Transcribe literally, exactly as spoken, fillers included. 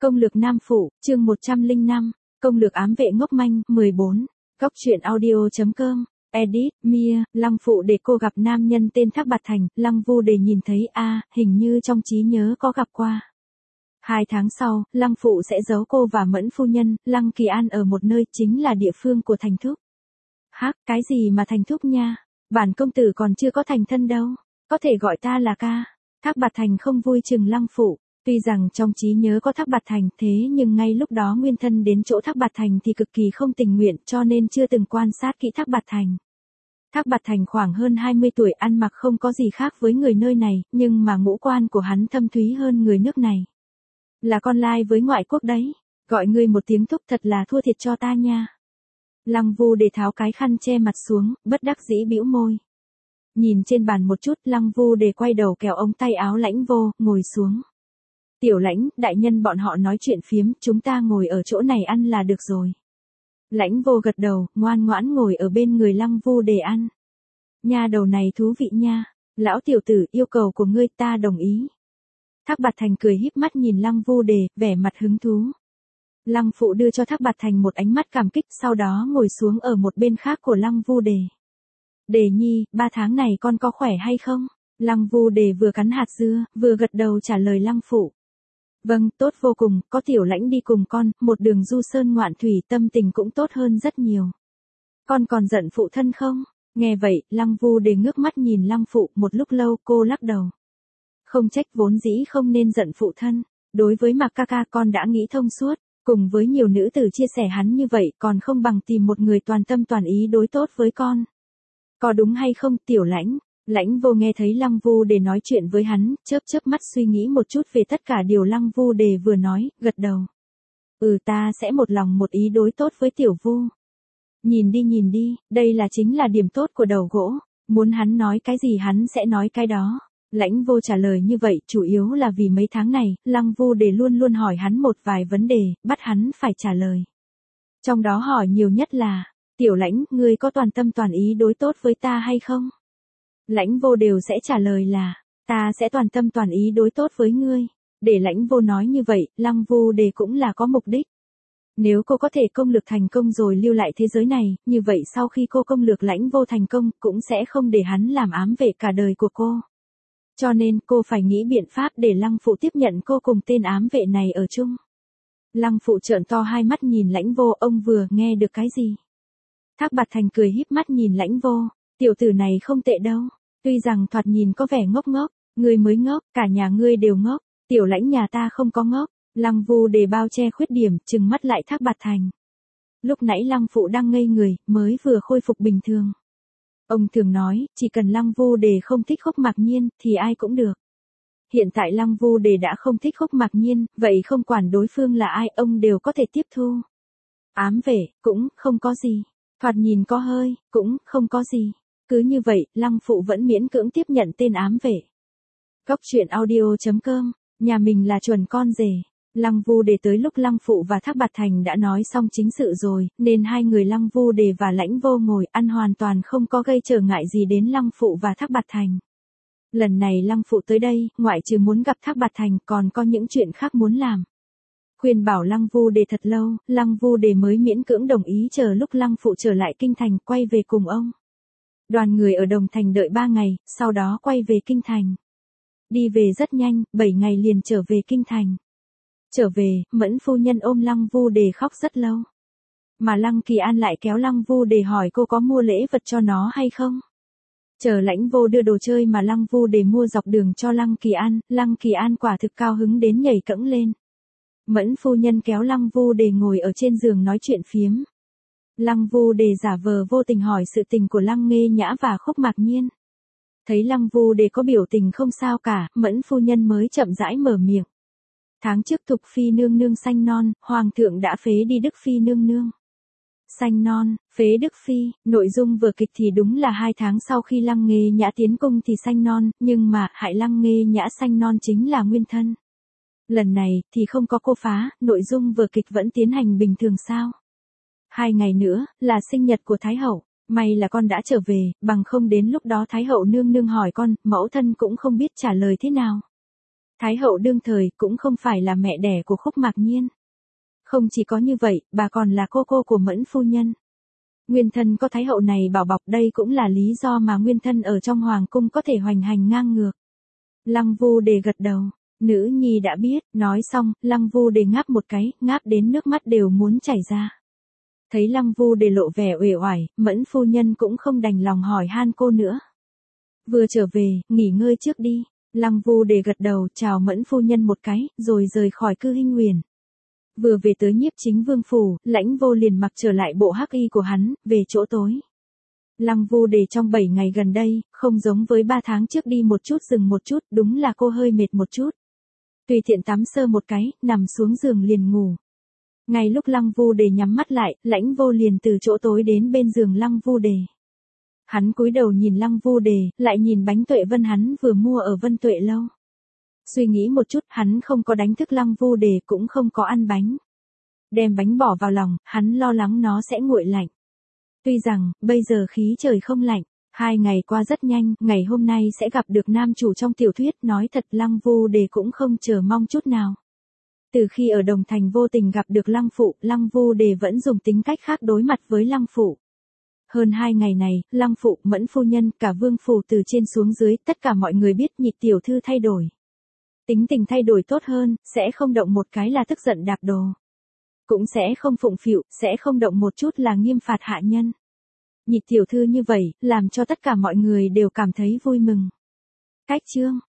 Công lược nam phụ, chương một trăm lẻ năm, công lược ám vệ ngốc manh, mười bốn. Góc truyện audio.com, edit, Mia, Lăng phụ để cô gặp nam nhân tên Thác Bạt Thành, Lăng Vu để nhìn thấy a, à, hình như trong trí nhớ có gặp qua. Hai tháng sau, Lăng phụ sẽ giấu cô và Mẫn phu nhân, Lăng Kỳ An ở một nơi chính là địa phương của Thành Thúc. Hắc, cái gì mà Thành Thúc nha? Bản công tử còn chưa có thành thân đâu, có thể gọi ta là ca. Thác Bạt Thành không vui chừng Lăng phụ. Tuy rằng trong trí nhớ có Thác Bạt Thành, thế nhưng ngay lúc đó nguyên thân đến chỗ Thác Bạt Thành thì cực kỳ không tình nguyện, cho nên chưa từng quan sát kỹ Thác Bạt Thành. Thác Bạt Thành khoảng hơn hai mươi tuổi, ăn mặc không có gì khác với người nơi này, nhưng mà ngũ quan của hắn thâm thúy hơn người nước này. Là con lai với ngoại quốc đấy, gọi ngươi một tiếng thúc thật là thua thiệt cho ta nha. Lăng Vu để tháo cái khăn che mặt xuống, bất đắc dĩ bĩu môi. Nhìn trên bàn một chút, Lăng Vu để quay đầu kéo ống tay áo Lãnh Vô, ngồi xuống. Tiểu Lãnh, đại nhân bọn họ nói chuyện phiếm, chúng ta ngồi ở chỗ này ăn là được rồi. Lãnh Vô gật đầu, ngoan ngoãn ngồi ở bên người Lăng Vu để ăn. Nha đầu này thú vị nha, lão tiểu tử, yêu cầu của ngươi ta đồng ý. Thác Bạt Thành cười híp mắt nhìn Lăng Vu Đề, vẻ mặt hứng thú. Lăng phụ đưa cho Thác Bạt Thành một ánh mắt cảm kích, sau đó ngồi xuống ở một bên khác của Lăng Vu Đề. Đề nhi, ba tháng này con có khỏe hay không? Lăng Vu Đề vừa cắn hạt dưa, vừa gật đầu trả lời Lăng phụ. Vâng, tốt vô cùng, có Tiểu Lãnh đi cùng con, một đường du sơn ngoạn thủy, tâm tình cũng tốt hơn rất nhiều. Con còn giận phụ thân không? Nghe vậy, Lăng Vu Đề ngước mắt nhìn Lăng phụ, một lúc lâu cô lắc đầu. Không trách, vốn dĩ không nên giận phụ thân. Đối với Mạc ca ca con đã nghĩ thông suốt, cùng với nhiều nữ tử chia sẻ hắn như vậy còn không bằng tìm một người toàn tâm toàn ý đối tốt với con. Có đúng hay không, Tiểu Lãnh? Lãnh Vô nghe thấy Lăng Vu Đề nói chuyện với hắn, chớp chớp mắt suy nghĩ một chút về tất cả điều Lăng Vu Đề vừa nói, gật đầu. Ừ, ta sẽ một lòng một ý đối tốt với Tiểu Vu. Nhìn đi nhìn đi, đây là chính là điểm tốt của đầu gỗ, muốn hắn nói cái gì hắn sẽ nói cái đó. Lãnh Vô trả lời như vậy chủ yếu là vì mấy tháng này, Lăng Vu Đề luôn luôn hỏi hắn một vài vấn đề, bắt hắn phải trả lời. Trong đó hỏi nhiều nhất là, Tiểu Lãnh, ngươi có toàn tâm toàn ý đối tốt với ta hay không? Lãnh Vô đều sẽ trả lời là, ta sẽ toàn tâm toàn ý đối tốt với ngươi. Để Lãnh Vô nói như vậy, Lăng Vu Đề cũng là có mục đích. Nếu cô có thể công lược thành công rồi lưu lại thế giới này, như vậy sau khi cô công lược Lãnh Vô thành công, cũng sẽ không để hắn làm ám vệ cả đời của cô. Cho nên cô phải nghĩ biện pháp để Lăng phụ tiếp nhận cô cùng tên ám vệ này ở chung. Lăng phụ trợn to hai mắt nhìn Lãnh Vô, ông vừa nghe được cái gì? Thác Bạt Thành cười híp mắt nhìn Lãnh Vô, tiểu tử này không tệ đâu, tuy rằng thoạt nhìn có vẻ ngốc ngốc, ngươi mới ngốc, cả nhà ngươi đều ngốc, Tiểu Lãnh nhà ta không có ngốc. Lăng Vu Đề bao che khuyết điểm, trừng mắt lại Thác Bạt Thành. Lúc nãy Lăng phụ đang ngây người, mới vừa khôi phục bình thường. Ông thường nói, chỉ cần Lăng Vu Đề không thích Khúc Mạc Nhiên, thì ai cũng được. Hiện tại Lăng Vu Đề đã không thích Khúc Mạc Nhiên, vậy không quản đối phương là ai, ông đều có thể tiếp thu. Ám vệ, cũng không có gì. Thoạt nhìn có hơi, cũng không có gì. Cứ như vậy, Lăng phụ vẫn miễn cưỡng tiếp nhận tên ám vệ. Góc truyện audio.com, nhà mình là chuẩn con rể. Lăng Vu Đề tới lúc Lăng phụ và Thác Bạt Thành đã nói xong chính sự rồi, nên hai người Lăng Vu Đề và Lãnh Vô ngồi ăn hoàn toàn không có gây trở ngại gì đến Lăng phụ và Thác Bạt Thành. Lần này Lăng phụ tới đây, ngoại trừ muốn gặp Thác Bạt Thành còn có những chuyện khác muốn làm. Khuyên bảo Lăng Vu Đề thật lâu, Lăng Vu Đề mới miễn cưỡng đồng ý chờ lúc Lăng phụ trở lại kinh thành quay về cùng ông. Đoàn người ở Đồng Thành đợi ba ngày, sau đó quay về kinh thành. Đi về rất nhanh, bảy ngày liền trở về kinh thành. Trở về, Mẫn phu nhân ôm Lăng Vu Đề khóc rất lâu. Mà Lăng Kỳ An lại kéo Lăng Vu Đề hỏi cô có mua lễ vật cho nó hay không. Chờ Lãnh Vô đưa đồ chơi mà Lăng Vu Đề mua dọc đường cho Lăng Kỳ An, Lăng Kỳ An quả thực cao hứng đến nhảy cẫng lên. Mẫn phu nhân kéo Lăng Vu Đề ngồi ở trên giường nói chuyện phiếm. Lăng Vu Đề giả vờ vô tình hỏi sự tình của Lăng Nghê Nhã và Khúc Mạc Nhiên. Thấy Lăng Vu Đề có biểu tình không sao cả, Mẫn phu nhân mới chậm rãi mở miệng. Tháng trước Thục Phi nương nương sanh non, Hoàng thượng đã phế đi Đức Phi nương nương. Sanh non, phế Đức Phi, nội dung vở kịch thì đúng là hai tháng sau khi Lăng Nghê Nhã tiến cung thì sanh non, nhưng mà hại Lăng Nghê Nhã sanh non chính là nguyên thân. Lần này thì không có cô phá, nội dung vở kịch vẫn tiến hành bình thường sao? Hai ngày nữa là sinh nhật của Thái hậu, may là con đã trở về, bằng không đến lúc đó Thái hậu nương nương hỏi con, mẫu thân cũng không biết trả lời thế nào. Thái hậu đương thời cũng không phải là mẹ đẻ của Khúc Mạc Nhiên. Không chỉ có như vậy, bà còn là cô cô của Mẫn phu nhân. Nguyên thân có Thái hậu này bảo bọc, đây cũng là lý do mà nguyên thân ở trong hoàng cung có thể hoành hành ngang ngược. Lăng Vu Đề gật đầu, nữ nhi đã biết, nói xong, Lăng Vu Đề ngáp một cái, ngáp đến nước mắt đều muốn chảy ra. Thấy Lăng Vu Đề lộ vẻ uể oải, Mẫn phu nhân cũng không đành lòng hỏi han cô nữa. Vừa trở về, nghỉ ngơi trước đi. Lăng Vu Đề gật đầu chào Mẫn phu nhân một cái, rồi rời khỏi Cư Hinh Nguyền. Vừa về tới Nhiếp Chính Vương phủ, Lãnh Vô liền mặc trở lại bộ hắc y của hắn, về chỗ tối. Lăng Vu Đề trong bảy ngày gần đây, không giống với ba tháng trước đi một chút dừng một chút, đúng là cô hơi mệt một chút. Tùy tiện tắm sơ một cái, nằm xuống giường liền ngủ. Ngay lúc Lăng Vu Đề nhắm mắt lại, Lãnh Vô liền từ chỗ tối đến bên giường Lăng Vu Đề. Hắn cúi đầu nhìn Lăng Vu Đề, lại nhìn bánh Tuệ Vân hắn vừa mua ở Vân Tuệ lâu. Suy nghĩ một chút, hắn không có đánh thức Lăng Vu Đề, cũng không có ăn bánh. Đem bánh bỏ vào lòng, hắn lo lắng nó sẽ nguội lạnh. Tuy rằng, bây giờ khí trời không lạnh, hai ngày qua rất nhanh, ngày hôm nay sẽ gặp được nam chủ trong tiểu thuyết, nói thật Lăng Vu Đề cũng không chờ mong chút nào. Từ khi ở Đồng Thành vô tình gặp được Lăng Phụ, Lăng Vu Đề vẫn dùng tính cách khác đối mặt với Lăng Phụ. Hơn hai ngày này, Lăng Phụ, Mẫn phu nhân, cả Vương phủ từ trên xuống dưới, tất cả mọi người biết Nhị tiểu thư thay đổi. Tính tình thay đổi tốt hơn, sẽ không động một cái là tức giận đạp đồ. Cũng sẽ không phụng phịu, sẽ không động một chút là nghiêm phạt hạ nhân. Nhị tiểu thư như vậy, làm cho tất cả mọi người đều cảm thấy vui mừng. Cách chương